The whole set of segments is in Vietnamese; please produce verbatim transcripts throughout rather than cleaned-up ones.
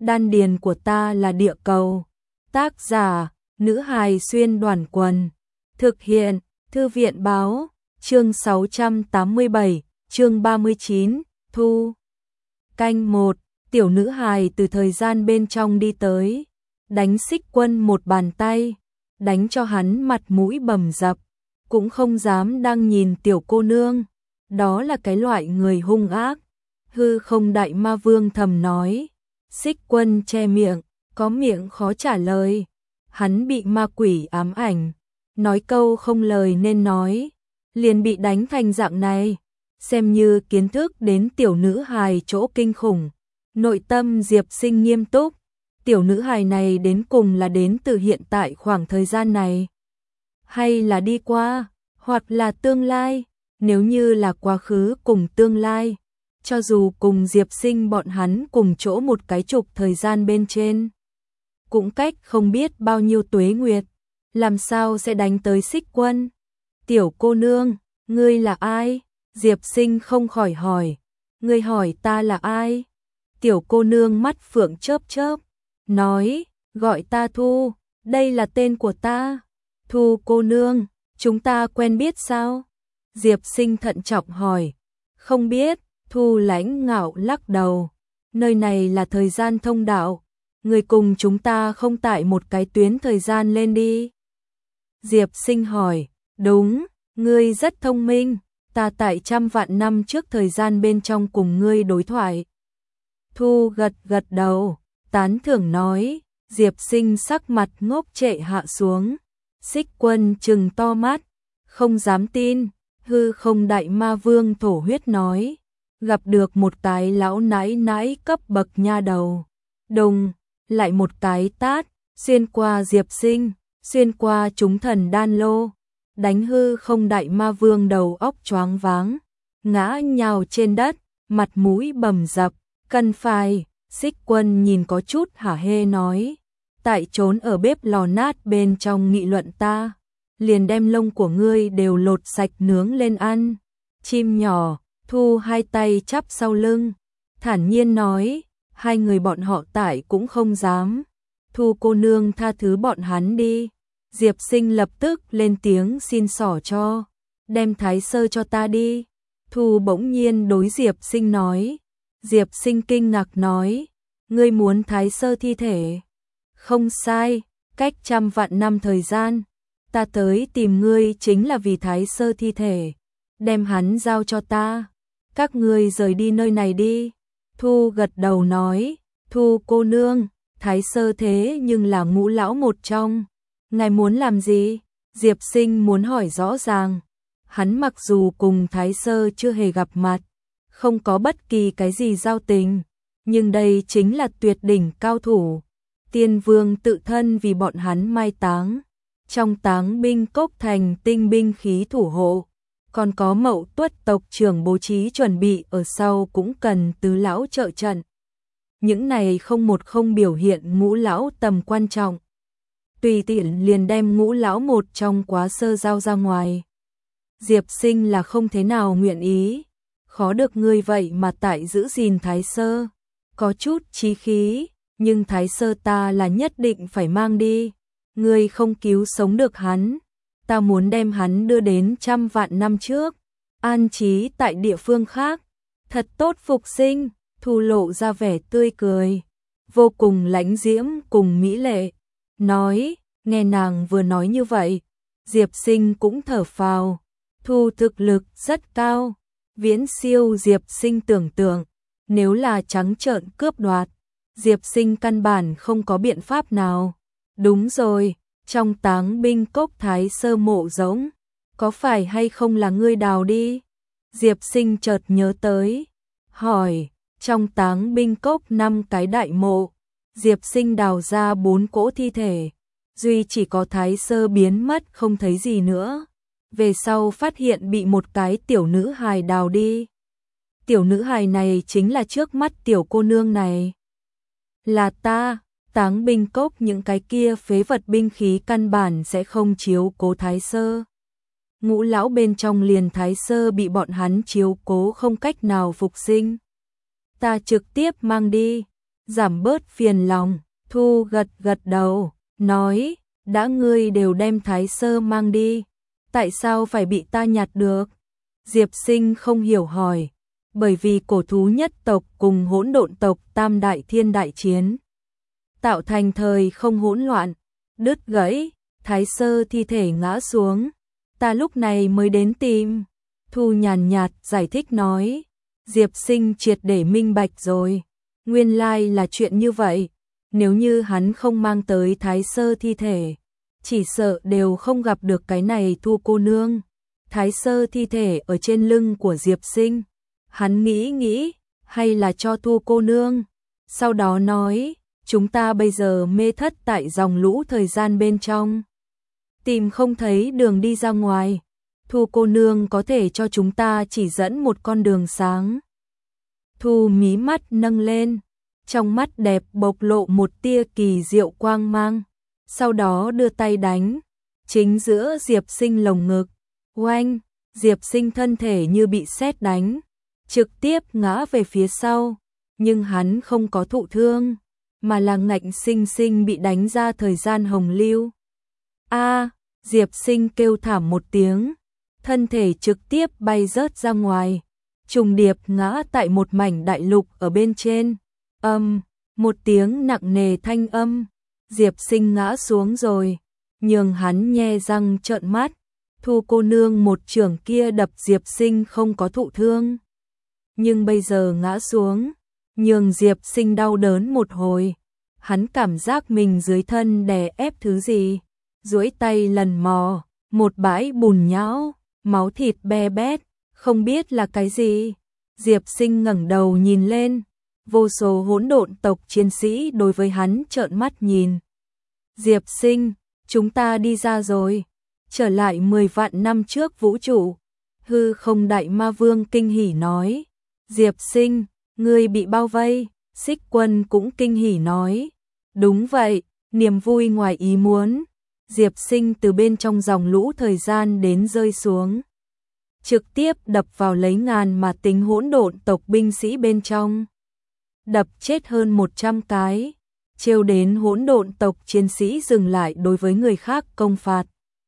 đan điền của ta là địa cầu. Tác giả, nữ hài xuyên đoàn quần. Thực hiện, thư viện báo, chương sáu trăm tám mươi bảy, chương ba mươi chín, thu. Canh một, tiểu nữ hài từ thời gian bên trong đi tới, đánh Xích Quân một bàn tay, đánh cho hắn mặt mũi bầm dập, cũng không dám đang nhìn tiểu cô nương, đó là cái loại người hung ác. Hư Không Đại Ma Vương thầm nói. Xích Quân che miệng, có miệng khó trả lời. Hắn bị ma quỷ ám ảnh, nói câu không lời nên nói, liền bị đánh thành dạng này, xem như kiến thức đến tiểu nữ hài chỗ kinh khủng. Nội tâm Diệp Sinh nghiêm túc, tiểu nữ hài này đến cùng là đến từ hiện tại khoảng thời gian này, hay là đi qua, hoặc là tương lai. Nếu như là quá khứ cùng tương lai, cho dù cùng Diệp Sinh bọn hắn cùng chỗ một cái chục thời gian bên trên, cũng cách không biết bao nhiêu tuế nguyệt, làm sao sẽ đánh tới Xích Quân? Tiểu cô nương, ngươi là ai? Diệp Sinh không khỏi hỏi. Ngươi hỏi ta là ai? Tiểu cô nương mắt phượng chớp chớp, nói, gọi ta Thu, đây là tên của ta. Thu cô nương, chúng ta quen biết sao? Diệp Sinh thận trọng hỏi. Không biết. Thu Lãnh ngạo lắc đầu. Nơi này là thời gian thông đạo, người cùng chúng ta không tại một cái tuyến thời gian lên đi. Diệp Sinh hỏi. Đúng, ngươi rất thông minh, ta tại trăm vạn năm trước thời gian bên trong cùng ngươi đối thoại. Thu gật gật đầu, tán thưởng nói. Diệp Sinh sắc mặt ngốc trệ hạ xuống. Xích Quân trừng to mắt, không dám tin. Hư Không Đại Ma Vương thổ huyết nói. Gặp được một cái lão nãi nãi cấp bậc nha đầu. Đùng, lại một cái tát, xuyên qua Diệp Sinh, xuyên qua chúng thần đan lô, đánh Hư Không Đại Ma Vương đầu óc choáng váng, ngã nhào trên đất, mặt mũi bầm dập. Cần phải. Xích Quân nhìn có chút hả hê nói. Tại trốn ở bếp lò nát bên trong nghị luận ta, liền đem lông của ngươi đều lột sạch nướng lên ăn. Chim nhỏ. Thu hai tay chắp sau lưng, thản nhiên nói. Hai người bọn họ tại cũng không dám. Thu cô nương tha thứ bọn hắn đi. Diệp Sinh lập tức lên tiếng xin xỏ cho. Đem thái sơ cho ta đi. Thu bỗng nhiên đối Diệp Sinh nói. Diệp Sinh kinh ngạc nói. Ngươi muốn thái sơ thi thể? Không sai, cách trăm vạn năm thời gian, ta tới tìm ngươi chính là vì thái sơ thi thể. Đem hắn giao cho ta. Các ngươi rời đi nơi này đi. Thu gật đầu nói. Thu cô nương, thái sơ thế nhưng là ngũ lão một trong. Ngài muốn làm gì? Diệp Sinh muốn hỏi rõ ràng. Hắn mặc dù cùng thái sơ chưa hề gặp mặt, không có bất kỳ cái gì giao tình, nhưng đây chính là tuyệt đỉnh cao thủ. Tiên vương tự thân vì bọn hắn mai táng. Trong táng binh cốc thành tinh binh khí thủ hộ, còn có Mậu Tuất tộc trưởng bố trí chuẩn bị ở sau cũng cần tứ lão trợ trận. Những này không một không biểu hiện ngũ lão tầm quan trọng. Tùy tiện liền đem ngũ lão một trong quá sơ giao ra ngoài. Diệp Sinh là không thế nào nguyện ý. Khó được ngươi vậy mà tại giữ gìn thái sơ. Có chút chí khí, nhưng thái sơ ta là nhất định phải mang đi. Ngươi không cứu sống được hắn. Ta muốn đem hắn đưa đến trăm vạn năm trước, an trí tại địa phương khác, thật tốt phục sinh. Thu lộ ra vẻ tươi cười, vô cùng lãnh diễm cùng mỹ lệ, nói. Nghe nàng vừa nói như vậy, Diệp Sinh cũng thở phào. Thu thực lực rất cao, viễn siêu Diệp Sinh tưởng tượng. Nếu là trắng trợn cướp đoạt, Diệp Sinh căn bản không có biện pháp nào. Đúng rồi. Trong táng binh cốc thái sơ mộ giống, có phải hay không là ngươi đào đi? Diệp Sinh chợt nhớ tới, hỏi. Trong táng binh cốc năm cái đại mộ, Diệp Sinh đào ra bốn cỗ thi thể, duy chỉ có thái sơ biến mất không thấy gì nữa. Về sau phát hiện bị một cái tiểu nữ hài đào đi. Tiểu nữ hài này chính là trước mắt tiểu cô nương này. Là ta. Táng binh cốc những cái kia phế vật binh khí căn bản sẽ không chiếu cố thái sơ. Ngũ lão bên trong liền thái sơ bị bọn hắn chiếu cố không cách nào phục sinh. Ta trực tiếp mang đi. giảm bớt phiền lòng. Thu gật gật đầu, nói, đã ngươi đều đem Thái Sơ mang đi, tại sao phải bị ta nhặt được? Diệp Sinh không hiểu hỏi, bởi vì cổ thú nhất tộc cùng hỗn độn tộc tam đại thiên đại chiến, tạo thành thời không hỗn loạn, đứt gãy, Thái Sơ thi thể ngã xuống, ta lúc này mới đến tìm. Thu nhàn nhạt giải thích nói, Diệp Sinh triệt để minh bạch rồi, nguyên lai là chuyện như vậy, nếu như hắn không mang tới Thái Sơ thi thể, chỉ sợ đều không gặp được cái này Thu cô nương. Thái Sơ thi thể ở trên lưng của Diệp Sinh, hắn nghĩ nghĩ, hay là cho Thu cô nương, sau đó nói, chúng ta bây giờ mê thất tại dòng lũ thời gian bên trong, tìm không thấy đường đi ra ngoài, Thu cô nương có thể cho chúng ta chỉ dẫn một con đường sáng. Thu mí mắt nâng lên, trong mắt đẹp bộc lộ một tia kỳ diệu quang mang, sau đó đưa tay đánh, chính giữa Diệp Sinh lồng ngực, oanh, Diệp Sinh thân thể như bị sét đánh, trực tiếp ngã về phía sau, nhưng hắn không có thụ thương, mà là ngạnh sinh sinh bị đánh ra thời gian hồng lưu. A, Diệp Sinh kêu thảm một tiếng, thân thể trực tiếp bay rớt ra ngoài, trùng điệp ngã tại một mảnh đại lục ở bên trên. Âm, một tiếng nặng nề thanh âm, Diệp Sinh ngã xuống rồi, nhường hắn nhe răng trợn mắt. Thu cô nương một chưởng kia đập Diệp Sinh không có thụ thương, nhưng bây giờ ngã xuống, nhường Diệp Sinh đau đớn một hồi, hắn cảm giác mình dưới thân đè ép thứ gì, duỗi tay lần mò, một bãi bùn nhão, máu thịt be bét, không biết là cái gì. Diệp Sinh ngẩng đầu nhìn lên, vô số hỗn độn tộc chiến sĩ đối với hắn trợn mắt nhìn. Diệp Sinh, chúng ta đi ra rồi, trở lại mười vạn năm trước vũ trụ. Hư không đại ma vương kinh hỉ nói, Diệp Sinh, ngươi bị bao vây. Xích Quân cũng kinh hỉ nói, đúng vậy, niềm vui ngoài ý muốn. Diệp Sinh từ bên trong dòng lũ thời gian đến rơi xuống, trực tiếp đập vào lấy ngàn mà tính hỗn độn tộc binh sĩ bên trong, đập chết hơn một trăm cái, trêu đến hỗn độn tộc chiến sĩ dừng lại đối với người khác công phạt.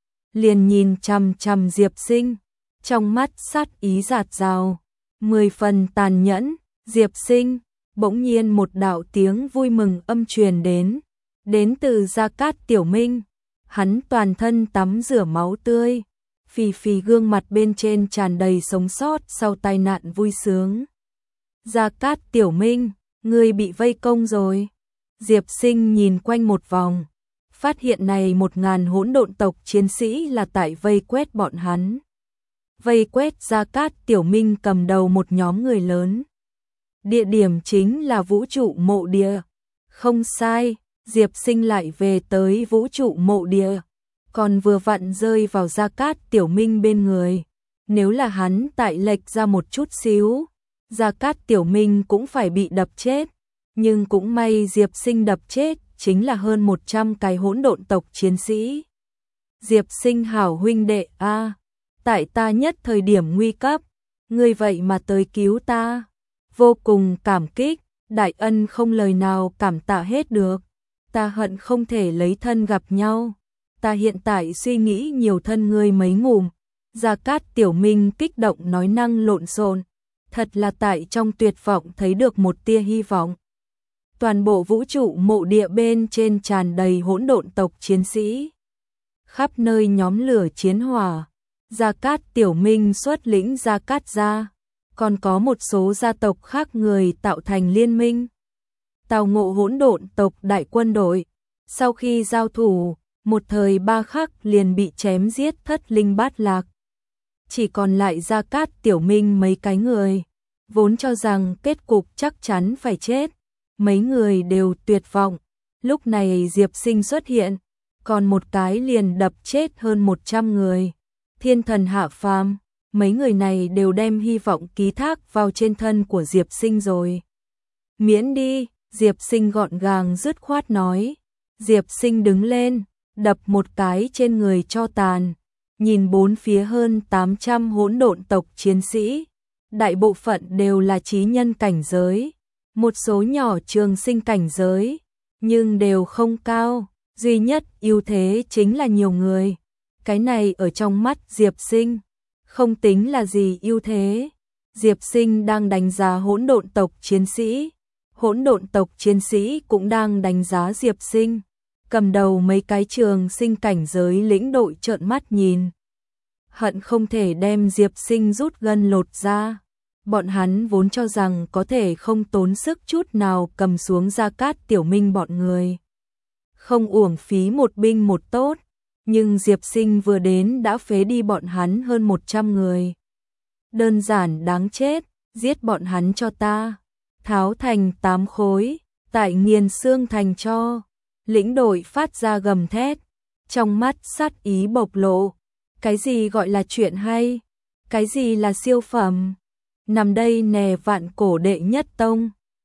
Liền nhìn chằm chằm Diệp Sinh, trong mắt sát ý rạt rào, mười phần tàn nhẫn. Diệp Sinh, bỗng nhiên một đạo tiếng vui mừng âm truyền đến, đến từ Gia Cát Tiểu Minh, hắn toàn thân tắm rửa máu tươi, phì phì gương mặt bên trên tràn đầy sống sót sau tai nạn vui sướng. Gia Cát Tiểu Minh, ngươi bị vây công rồi. Diệp Sinh nhìn quanh một vòng, phát hiện này một ngàn hỗn độn tộc chiến sĩ là tại vây quét bọn hắn. Vây quét Gia Cát Tiểu Minh cầm đầu một nhóm người lớn. Địa điểm chính là vũ trụ mộ địa. Không sai, Diệp Sinh lại về tới vũ trụ mộ địa, còn vừa vặn rơi vào Gia Cát Tiểu Minh bên người. Nếu là hắn tại lệch ra một chút xíu, Gia Cát Tiểu Minh cũng phải bị đập chết. Nhưng cũng may Diệp Sinh đập chết chính là hơn một trăm cái hỗn độn tộc chiến sĩ. Diệp Sinh hảo huynh đệ a, tại ta nhất thời điểm nguy cấp, ngươi vậy mà tới cứu ta, vô cùng cảm kích, đại ân không lời nào cảm tạ hết được. Ta hận không thể lấy thân gặp nhau, ta hiện tại suy nghĩ nhiều thân ngươi mấy ngụm. Gia Cát Tiểu Minh kích động nói năng lộn xộn, thật là tại trong tuyệt vọng thấy được một tia hy vọng. Toàn bộ vũ trụ mộ địa bên trên tràn đầy hỗn độn tộc chiến sĩ, khắp nơi nhóm lửa chiến hỏa. Gia Cát Tiểu Minh xuất lĩnh Gia Cát gia, còn có một số gia tộc khác người tạo thành liên minh. Tào Ngộ hỗn độn tộc đại quân đội, sau khi giao thủ, một thời ba khắc liền bị chém giết thất linh bát lạc. Chỉ còn lại Gia Cát Tiểu Minh mấy cái người, vốn cho rằng kết cục chắc chắn phải chết. Mấy người đều tuyệt vọng, lúc này Diệp Sinh xuất hiện, còn một cái liền đập chết hơn một trăm người. Thiên thần hạ phàm, mấy người này đều đem hy vọng ký thác vào trên thân của Diệp Sinh rồi. Miễn đi, Diệp Sinh gọn gàng dứt khoát nói. Diệp Sinh đứng lên, đập một cái trên người cho tàn, nhìn bốn phía hơn tám trăm hỗn độn tộc chiến sĩ, đại bộ phận đều là chí nhân cảnh giới. một số nhỏ trường sinh cảnh giới, nhưng đều không cao, duy nhất ưu thế chính là nhiều người. Cái này ở trong mắt Diệp Sinh, không tính là gì ưu thế. Diệp Sinh đang đánh giá hỗn độn tộc chiến sĩ, hỗn độn tộc chiến sĩ cũng đang đánh giá Diệp Sinh. Cầm đầu mấy cái trường sinh cảnh giới lĩnh đội trợn mắt nhìn, hận không thể đem Diệp Sinh rút gân lột ra. Bọn hắn vốn cho rằng có thể không tốn sức chút nào cầm xuống Gia Cát Tiểu Minh bọn người, không uổng phí một binh một tốt, nhưng Diệp Sinh vừa đến đã phế đi bọn hắn hơn một trăm người. Đơn giản đáng chết, giết bọn hắn cho ta, tháo thành tám khối, tại nghiền xương thành cho. Lĩnh đội phát ra gầm thét, trong mắt sát ý bộc lộ. Cái gì gọi là chuyện hay? Cái gì là siêu phẩm? Nằm đây nè vạn cổ đệ nhất tông,